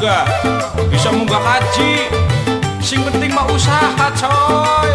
munggah, bisa munggah haji. Sing penting mah usaha coy.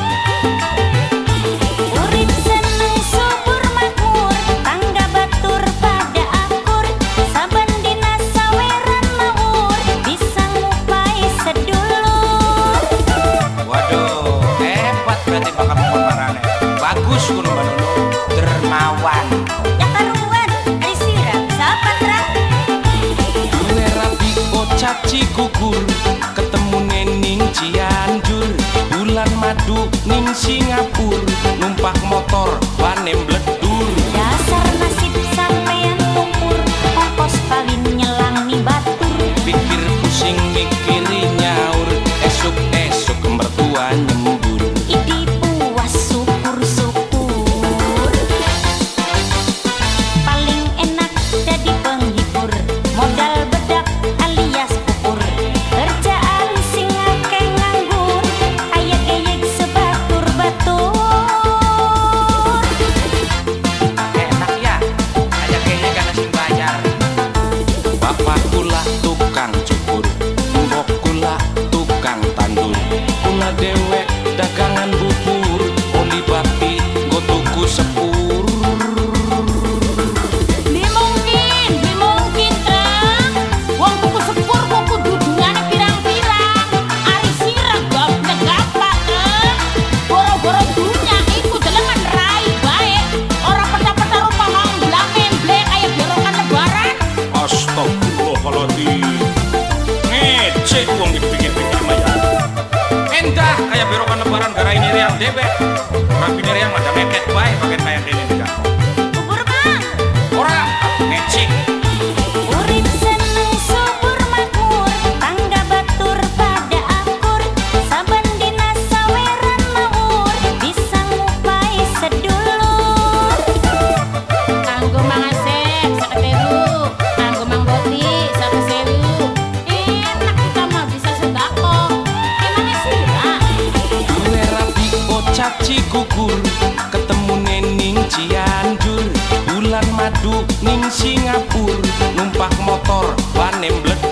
Urip seneng subur makmur, tangga batur pada akur, saben dina saweran mawur, bisa ngupai sedulur. Waduh, hebat berarti bakal marane. Bagus kuno Manono, dermawan. Ya karuan, ari sirah sapa tra? Gue rapi caci gugur, ketemu ning Cianjur, bulan madu ning Singapura, numpak motor banem bledur. Dasar nasib sampean tumpur, ongkos kawin nyelang nih batur. Pikir pusing mikiri nyaur, esuk-esuk mertua nyembur. Idi puas syukur-syukur, paling enak jadi penghibur, modal bedak alias pupur, kerjaan sing akeh nganggur, ayek-ayek sebatur-batur. Enak ya, aja kayaknya karena sing bayar. Bapak kula tukang cukur, mbok kula tukang tandur, kula dewek dagangan bubur, oli bati go tuku sepur. Dimungkin Trang, wong tuku sepur kok kudu dungane pirang-pirang, ari sirah gap-gapak boro-boro dunya iku delengan rai bae, ora peta-peta rupa ngamblang memblek kaya berokan lebaran. Astagfirullahaladzim, ngecek uang dipikir-pikir mah ya. Endah kayak berokan lebaran gara ini yang debek, rapi ini yang ada mepet baik pakai kayak ini juga. Bubur Bang. Ora ngecek. Urip seneng subur makmur, tangga batur pada akur, saben dina saweran mawur, bisa ngupai sedulur. Kanggo Mang Asep 50.000, kanggo Mang Boti 100.000. Enak kita mah bisa sedekah. Emangnya sirah? Gue rapi caci gugur, ketemu ning Cianjur, bulan madu ning Singapura, numpak motor banem bledur.